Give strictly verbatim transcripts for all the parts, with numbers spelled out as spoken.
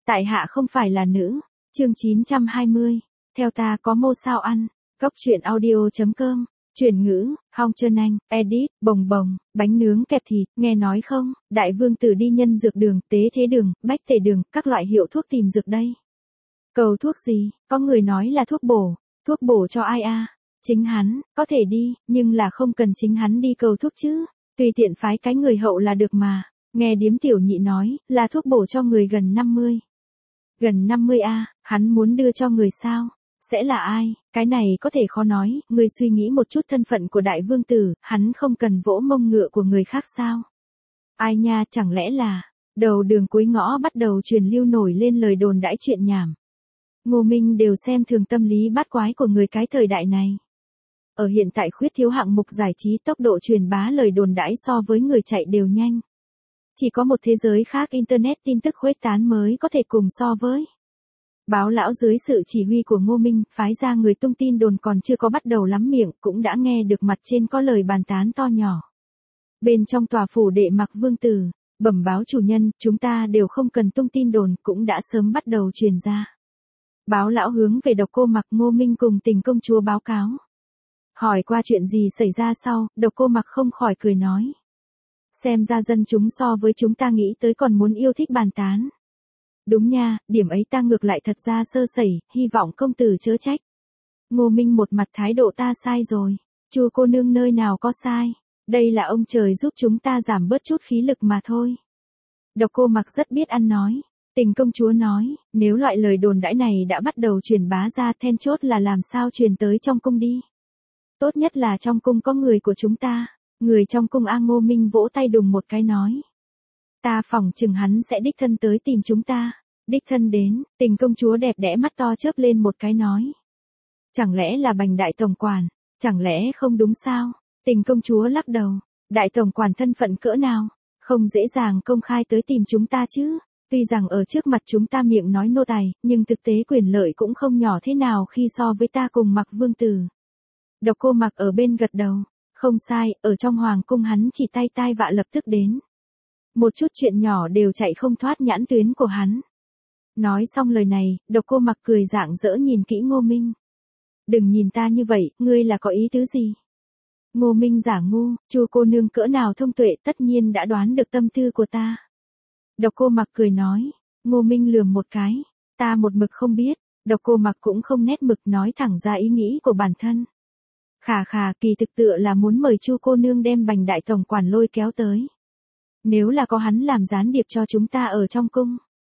Tại hạ không phải là nữ. Chương chín trăm hai mươi. Theo ta có mô sao ăn. Góc truyện audio.com. Chuyển ngữ, Hong Trơn Anh, edit, bồng bồng, bánh nướng kẹp thịt, nghe nói không, đại vương tử đi nhân dược đường, tế thế đường, bách tề đường, các loại hiệu thuốc tìm dược đây. Cầu thuốc gì, có người nói là thuốc bổ, thuốc bổ cho ai a? Chính hắn, có thể đi, nhưng là không cần chính hắn đi cầu thuốc chứ, tùy tiện phái cái người hậu là được mà. Nghe điếm tiểu nhị nói, là thuốc bổ cho người gần năm mươi. Gần năm mươi a, hắn muốn đưa cho người sao? Sẽ là ai? Cái này có thể khó nói, người suy nghĩ một chút thân phận của đại vương tử, hắn không cần vỗ mông ngựa của người khác sao? Ai nha, chẳng lẽ là, đầu đường cuối ngõ bắt đầu truyền lưu nổi lên lời đồn đãi chuyện nhảm. Ngô Minh đều xem thường tâm lý bát quái của người cái thời đại này. Ở hiện tại khuyết thiếu hạng mục giải trí, tốc độ truyền bá lời đồn đãi so với người chạy đều nhanh. Chỉ có một thế giới khác Internet tin tức khuếch tán mới có thể cùng so với. Báo lão dưới sự chỉ huy của Ngô Minh, phái ra người tung tin đồn còn chưa có bắt đầu lắm miệng, cũng đã nghe được mặt trên có lời bàn tán to nhỏ. Bên trong tòa phủ đệ Mặc Vương Tử, bẩm báo chủ nhân, chúng ta đều không cần tung tin đồn, cũng đã sớm bắt đầu truyền ra. Báo lão hướng về Độc Cô Mặc, Ngô Minh cùng Tình công chúa báo cáo. Hỏi qua chuyện gì xảy ra sau, Độc Cô Mặc không khỏi cười nói. Xem ra dân chúng so với chúng ta nghĩ tới còn muốn yêu thích bàn tán. Đúng nha, điểm ấy ta ngược lại thật ra sơ sẩy, hy vọng công tử chớ trách. Ngô Minh một mặt thái độ ta sai rồi. Chu cô nương nơi nào có sai. Đây là ông trời giúp chúng ta giảm bớt chút khí lực mà thôi. Độc Cô Mặc rất biết ăn nói. Tình công chúa nói, nếu loại lời đồn đãi này đã bắt đầu truyền bá ra, then chốt là làm sao truyền tới trong cung đi. Tốt nhất là trong cung có người của chúng ta. Người trong cung A. Ngô Minh vỗ tay đùng một cái nói. Ta phỏng chừng hắn sẽ đích thân tới tìm chúng ta. Đích thân đến, Tình công chúa đẹp đẽ mắt to chớp lên một cái nói. Chẳng lẽ là Bành đại tổng quản, chẳng lẽ không đúng sao? Tình công chúa lắc đầu, đại tổng quản thân phận cỡ nào, không dễ dàng công khai tới tìm chúng ta chứ. Tuy rằng ở trước mặt chúng ta miệng nói nô tài, nhưng thực tế quyền lợi cũng không nhỏ thế nào khi so với ta cùng Mặc Vương Tử. Độc Cô Mặc ở bên gật đầu, không sai, ở trong hoàng cung hắn chỉ tay tai vạ lập tức đến. Một chút chuyện nhỏ đều chạy không thoát nhãn tuyến của hắn. Nói xong lời này, Độc Cô Mặc cười rạng rỡ nhìn kỹ Ngô Minh. Đừng nhìn ta như vậy, ngươi là có ý tứ gì? Ngô Minh giả ngu, Chu cô nương cỡ nào thông tuệ tất nhiên đã đoán được tâm tư của ta. Độc Cô Mặc cười nói, Ngô Minh lườm một cái, ta một mực không biết. Độc Cô Mặc cũng không nét mực nói thẳng ra ý nghĩ của bản thân. Khà khà, kỳ thực tựa là muốn mời Chu cô nương đem Bành đại tổng quản lôi kéo tới. Nếu là có hắn làm gián điệp cho chúng ta ở trong cung.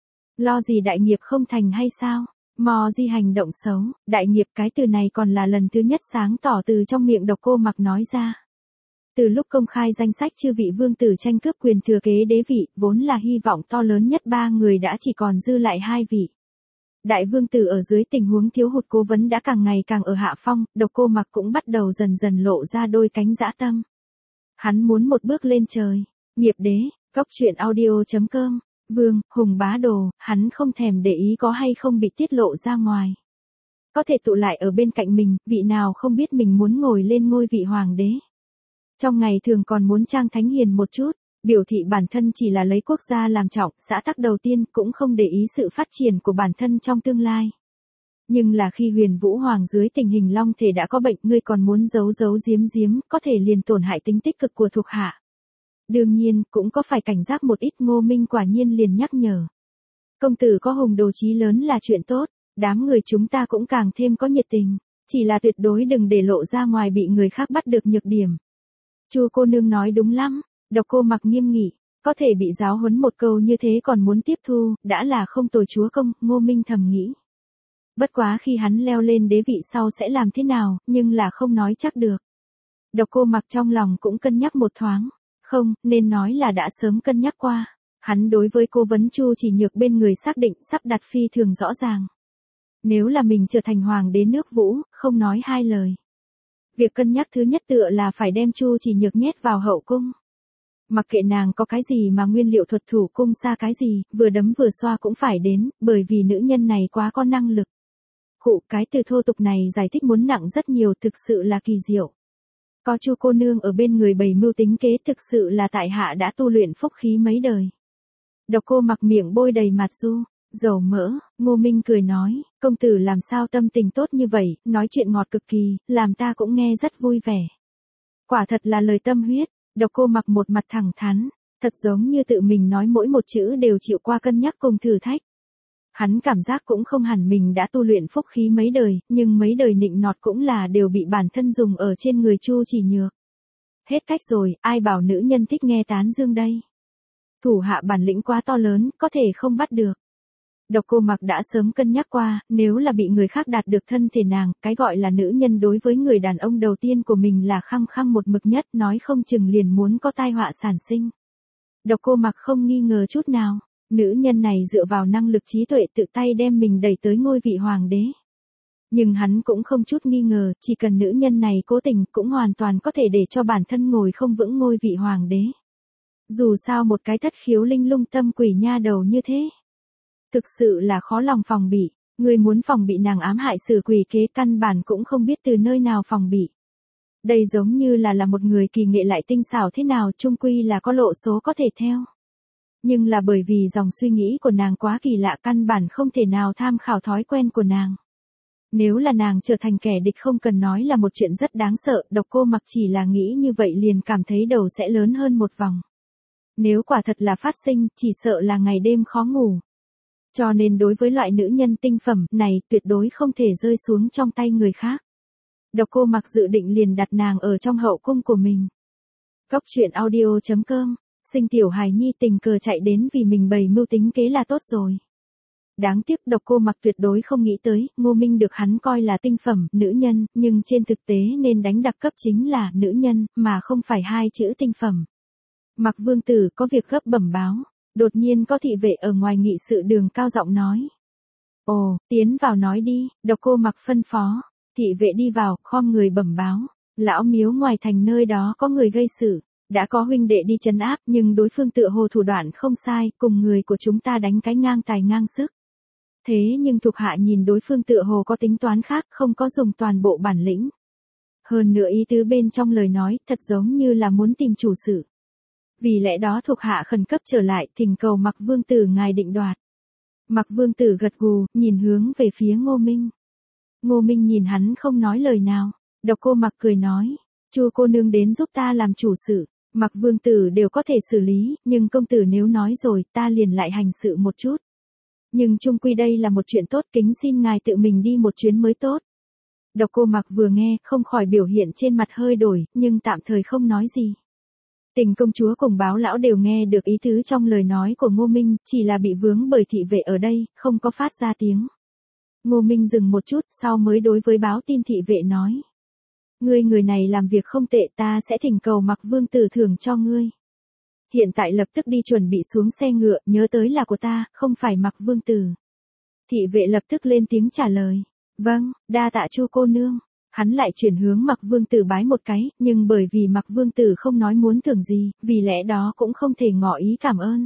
Lo gì đại nghiệp không thành hay sao? Mò gì hành động xấu, đại nghiệp cái từ này còn là lần thứ nhất sáng tỏ từ trong miệng Độc Cô Mặc nói ra. Từ lúc công khai danh sách chư vị vương tử tranh cướp quyền thừa kế đế vị, vốn là hy vọng to lớn nhất ba người đã chỉ còn dư lại hai vị. Đại vương tử ở dưới tình huống thiếu hụt cố vấn đã càng ngày càng ở hạ phong, Độc Cô Mặc cũng bắt đầu dần dần lộ ra đôi cánh dã tâm. Hắn muốn một bước lên trời. Nghiệp đế, góc truyện audio.com. Vương, Hùng bá đồ, hắn không thèm để ý có hay không bị tiết lộ ra ngoài. Có thể tụ lại ở bên cạnh mình, vị nào không biết mình muốn ngồi lên ngôi vị hoàng đế. Trong ngày thường còn muốn trang thánh hiền một chút, biểu thị bản thân chỉ là lấy quốc gia làm trọng, xã tắc đầu tiên, cũng không để ý sự phát triển của bản thân trong tương lai. Nhưng là khi Huyền Vũ Hoàng dưới tình hình long thể đã có bệnh, ngươi còn muốn giấu giấu giếm giếm, có thể liền tổn hại tính tích cực của thuộc hạ. Đương nhiên, cũng có phải cảnh giác một ít. Ngô Minh quả nhiên liền nhắc nhở. Công tử có hùng đồ chí lớn là chuyện tốt, đám người chúng ta cũng càng thêm có nhiệt tình, chỉ là tuyệt đối đừng để lộ ra ngoài bị người khác bắt được nhược điểm. Chu cô nương nói đúng lắm, Độc Cô Mặc nghiêm nghị, có thể bị giáo huấn một câu như thế còn muốn tiếp thu, đã là không tồi chúa công, Ngô Minh thầm nghĩ. Bất quá khi hắn leo lên đế vị sau sẽ làm thế nào, nhưng là không nói chắc được. Độc Cô Mặc trong lòng cũng cân nhắc một thoáng. Không, nên nói là đã sớm cân nhắc qua. Hắn đối với cố vấn Chu Chỉ Nhược bên người xác định sắp đặt phi thường rõ ràng. Nếu là mình trở thành hoàng đế nước Vũ, không nói hai lời. Việc cân nhắc thứ nhất tựa là phải đem Chu Chỉ Nhược nhét vào hậu cung. Mặc kệ nàng có cái gì mà nguyên liệu thuật thủ cung xa cái gì, vừa đấm vừa xoa cũng phải đến, bởi vì nữ nhân này quá có năng lực. Khụ, cái từ thô tục này giải thích muốn nặng rất nhiều, thực sự là kỳ diệu. Có Chu cô nương ở bên người bày mưu tính kế, thực sự là tại hạ đã tu luyện phúc khí mấy đời. Độc Cô Mặc miệng bôi đầy mặt du, Dầu mỡ, Ngô Minh cười nói, công tử làm sao tâm tình tốt như vậy, nói chuyện ngọt cực kỳ, làm ta cũng nghe rất vui vẻ. Quả thật là lời tâm huyết, Độc Cô Mặc một mặt thẳng thắn, thật giống như tự mình nói mỗi một chữ đều chịu qua cân nhắc cùng thử thách. Hắn cảm giác cũng không hẳn mình đã tu luyện phúc khí mấy đời, nhưng mấy đời nịnh nọt cũng là đều bị bản thân dùng ở trên người Chu Chỉ Nhược. Hết cách rồi, ai bảo nữ nhân thích nghe tán dương đây. Thủ hạ bản lĩnh quá to lớn, có thể không bắt được. Độc Cô Mặc đã sớm cân nhắc qua, nếu là bị người khác đạt được thân thể nàng, cái gọi là nữ nhân đối với người đàn ông đầu tiên của mình là khăng khăng một mực nhất, nói không chừng liền muốn có tai họa sản sinh. Độc Cô Mặc không nghi ngờ chút nào, nữ nhân này dựa vào năng lực trí tuệ tự tay đem mình đẩy tới ngôi vị hoàng đế. Nhưng hắn cũng không chút nghi ngờ, chỉ cần nữ nhân này cố tình cũng hoàn toàn có thể để cho bản thân ngồi không vững ngôi vị hoàng đế. Dù sao một cái thất khiếu linh lung tâm quỷ nha đầu như thế. Thực sự là khó lòng phòng bị, người muốn phòng bị nàng ám hại xử quỷ kế căn bản cũng không biết từ nơi nào phòng bị. Đây giống như là là một người kỳ nghệ lại tinh xảo thế nào chung quy là có lộ số có thể theo. Nhưng là bởi vì dòng suy nghĩ của nàng quá kỳ lạ căn bản không thể nào tham khảo thói quen của nàng. Nếu là nàng trở thành kẻ địch không cần nói là một chuyện rất đáng sợ, Độc Cô Mặc chỉ là nghĩ như vậy liền cảm thấy đầu sẽ lớn hơn một vòng. Nếu quả thật là phát sinh, chỉ sợ là ngày đêm khó ngủ. Cho nên đối với loại nữ nhân tinh phẩm này tuyệt đối không thể rơi xuống trong tay người khác. Độc Cô Mặc dự định liền đặt nàng ở trong hậu cung của mình. Góc truyện audio chấm com, sinh tiểu hài nhi tình cờ chạy đến vì mình bày mưu tính kế là tốt rồi. Đáng tiếc Độc Cô Mặc tuyệt đối không nghĩ tới, Ngô Minh được hắn coi là tinh phẩm, nữ nhân, nhưng trên thực tế nên đánh đặc cấp chính là nữ nhân, mà không phải hai chữ tinh phẩm. Mặc Vương Tử có việc gấp bẩm báo, đột nhiên có thị vệ ở ngoài nghị sự đường cao giọng nói. Ồ, tiến vào nói đi, Độc Cô Mặc phân phó, thị vệ đi vào, khom người bẩm báo, lão miếu ngoài thành nơi đó có người gây sự, đã có huynh đệ đi trấn áp nhưng đối phương tựa hồ thủ đoạn không sai, cùng người của chúng ta đánh cái ngang tài ngang sức. Thế nhưng thuộc hạ nhìn đối phương tựa hồ có tính toán khác, không có dùng toàn bộ bản lĩnh. Hơn nữa ý tứ bên trong lời nói, thật giống như là muốn tìm chủ sự. Vì lẽ đó thuộc hạ khẩn cấp trở lại, thỉnh cầu Mặc Vương Tử ngài định đoạt. Mặc Vương Tử gật gù, nhìn hướng về phía Ngô Minh. Ngô Minh nhìn hắn không nói lời nào, Độc Cô Mặc cười nói, Chu cô nương đến giúp ta làm chủ sự, Mặc Vương Tử đều có thể xử lý, nhưng công tử nếu nói rồi, ta liền lại hành sự một chút. Nhưng chung quy đây là một chuyện tốt, kính xin ngài tự mình đi một chuyến mới tốt. Độc Cô Mặc vừa nghe, không khỏi biểu hiện trên mặt hơi đổi, nhưng tạm thời không nói gì. Tình công chúa cùng báo lão đều nghe được ý tứ trong lời nói của Ngô Minh, chỉ là bị vướng bởi thị vệ ở đây, không có phát ra tiếng. Ngô Minh dừng một chút, sau mới đối với báo tin thị vệ nói. Ngươi người này làm việc không tệ, ta sẽ thỉnh cầu Mặc Vương Tử thưởng cho ngươi. Hiện tại lập tức đi chuẩn bị xuống xe ngựa, nhớ tới là của ta, không phải Mặc Vương Tử. Thị vệ lập tức lên tiếng trả lời. Vâng, đa tạ Chu cô nương. Hắn lại chuyển hướng Mặc Vương Tử bái một cái, nhưng bởi vì Mặc Vương Tử không nói muốn thưởng gì, vì lẽ đó cũng không thể ngỏ ý cảm ơn.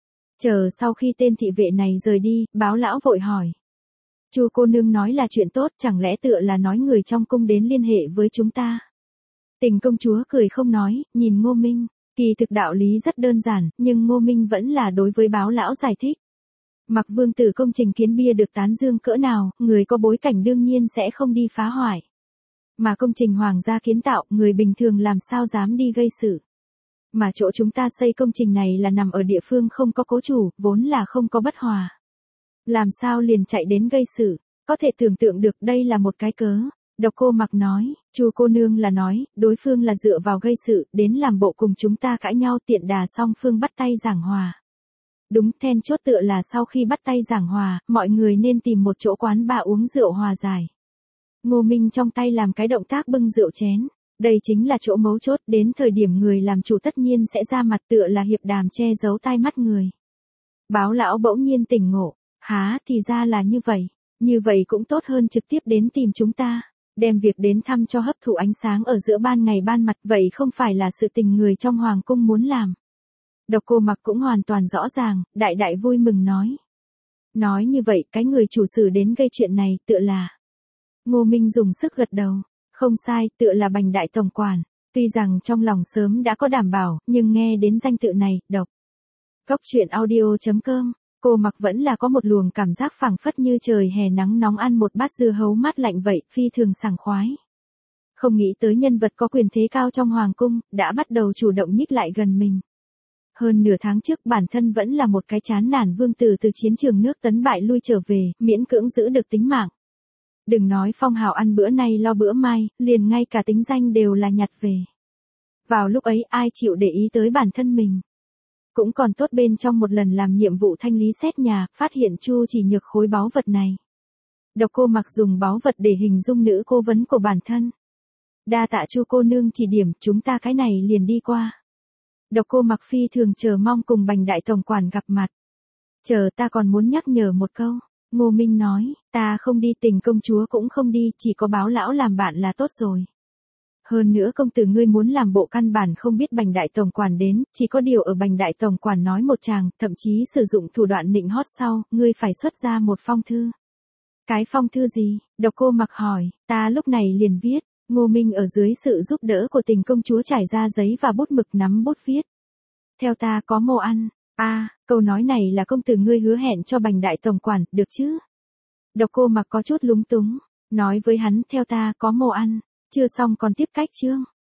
Chờ sau khi tên thị vệ này rời đi, báo lão vội hỏi. Chu cô nương nói là chuyện tốt, chẳng lẽ tựa là nói người trong cung đến liên hệ với chúng ta. Tình công chúa cười không nói, nhìn Ngô Minh, kỳ thực đạo lý rất đơn giản, nhưng Ngô Minh vẫn là đối với báo lão giải thích. Mặc Vương Tử công trình kiến bia được tán dương cỡ nào, người có bối cảnh đương nhiên sẽ không đi phá hoại. Mà công trình hoàng gia kiến tạo, người bình thường làm sao dám đi gây sự. Mà chỗ chúng ta xây công trình này là nằm ở địa phương không có cố chủ, vốn là không có bất hòa. Làm sao liền chạy đến gây sự, có thể tưởng tượng được đây là một cái cớ. Độc Cô Mặc nói, Chu cô nương là nói, đối phương là dựa vào gây sự, đến làm bộ cùng chúng ta cãi nhau tiện đà song phương bắt tay giảng hòa. Đúng, then chốt tựa là sau khi bắt tay giảng hòa, mọi người nên tìm một chỗ quán bar uống rượu hòa giải. Ngô Minh trong tay làm cái động tác bưng rượu chén. Đây chính là chỗ mấu chốt, đến thời điểm người làm chủ tất nhiên sẽ ra mặt tựa là hiệp đàm che giấu tai mắt người. Báo lão bỗng nhiên tỉnh ngộ, há thì ra là như vậy, như vậy cũng tốt hơn trực tiếp đến tìm chúng ta, đem việc đến thăm cho hấp thụ ánh sáng ở giữa ban ngày ban mặt, vậy không phải là sự tình người trong hoàng cung muốn làm. Độc Cô Mặc cũng hoàn toàn rõ ràng, đại đại vui mừng nói. Nói như vậy, cái người chủ sử đến gây chuyện này tựa là. Ngô Minh dùng sức gật đầu. Không sai, tựa là Bành đại tổng quản. Tuy rằng trong lòng sớm đã có đảm bảo, nhưng nghe đến danh tự này, độc. Góc truyện audio chấm com Cô Mặc vẫn là có một luồng cảm giác phảng phất như trời hè nắng nóng ăn một bát dưa hấu mát lạnh vậy, phi thường sảng khoái. Không nghĩ tới nhân vật có quyền thế cao trong hoàng cung, đã bắt đầu chủ động nhích lại gần mình. Hơn nửa tháng trước bản thân vẫn là một cái chán nản vương tử từ chiến trường nước tấn bại lui trở về, miễn cưỡng giữ được tính mạng. Đừng nói phong hào ăn bữa nay lo bữa mai, liền ngay cả tính danh đều là nhặt về. Vào lúc ấy ai chịu để ý tới bản thân mình. Cũng còn tốt bên trong một lần làm nhiệm vụ thanh lý xét nhà, phát hiện Chu Chỉ Nhược khối báu vật này. Độc Cô Mặc dùng báu vật để hình dung nữ cố vấn của bản thân. Đa tạ Chu cô nương chỉ điểm, chúng ta cái này liền đi qua. Độc Cô Mặc phi thường chờ mong cùng Bành đại tổng quản gặp mặt. Chờ, ta còn muốn nhắc nhở một câu. Ngô Minh nói, ta không đi, Tình công chúa cũng không đi, chỉ có Báo lão làm bạn là tốt rồi. Hơn nữa công tử ngươi muốn làm bộ căn bản không biết Bành đại tổng quản đến, chỉ có điều ở Bành đại tổng quản nói một chàng, thậm chí sử dụng thủ đoạn nịnh hót sau, ngươi phải xuất ra một phong thư. Cái phong thư gì? Độc Cô Mặc hỏi, ta lúc này liền viết. Ngô Minh ở dưới sự giúp đỡ của Tình công chúa trải ra giấy và bút mực nắm bút viết. Theo ta có mô ăn. A, à, câu nói này là công tử ngươi hứa hẹn cho Bành đại tổng quản, được chứ? Độc Cô Mặc có chút lúng túng, nói với hắn, theo ta có mô ăn. Chưa xong còn tiếp cách chương.